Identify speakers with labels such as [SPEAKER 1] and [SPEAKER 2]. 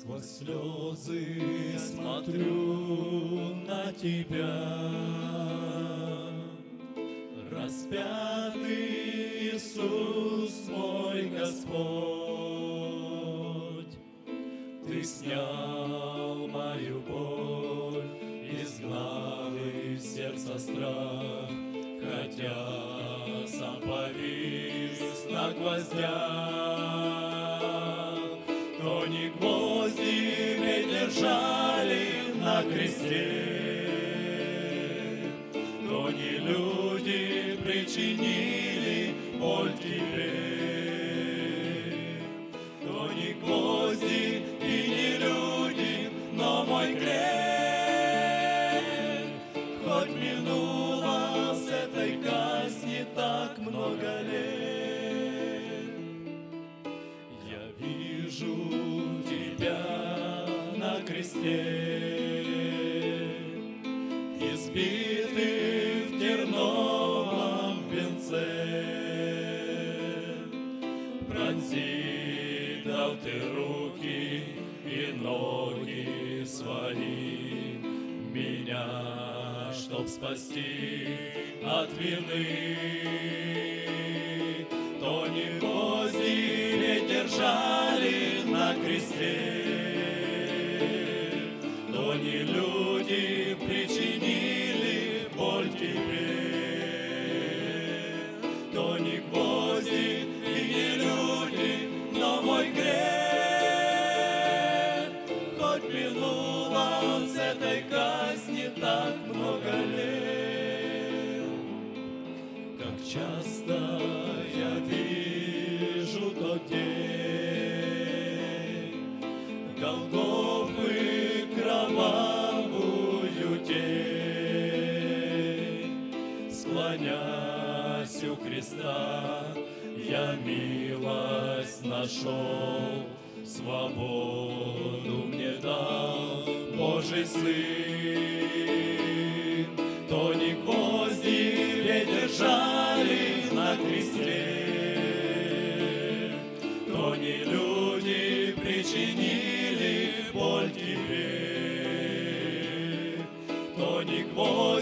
[SPEAKER 1] Сквозь слезы смотрю на Тебя, распятый Иисус мой Господь. Ты снял мою боль, изгнал из сердца страх, хотя сам повис на гвоздях. То не гвозди придержали на кресте, то не люди причинили боль Тебе, то не гвозди и не люди, но мой грех. Хоть минуло с этой казни так много лет, я вижу Тебя на кресте, избитый в терновом венце. Пронзи дал Ты руки и ноги свои, меня, чтоб спасти от вины. То не гвозди ведь держали на кресте, то не люди причинили боль Тебе, то не гвозди и не люди, но мой грех. Хоть минуло с этой казни так много лет, как часто я вижу тот день Голгофы, кровавую тень. Склонясь у креста, я милость нашел, свободу мне дал Божий Сын. То не гвозди ведь держали на кресте, то не люди причинили боль Тебе, то не гвозди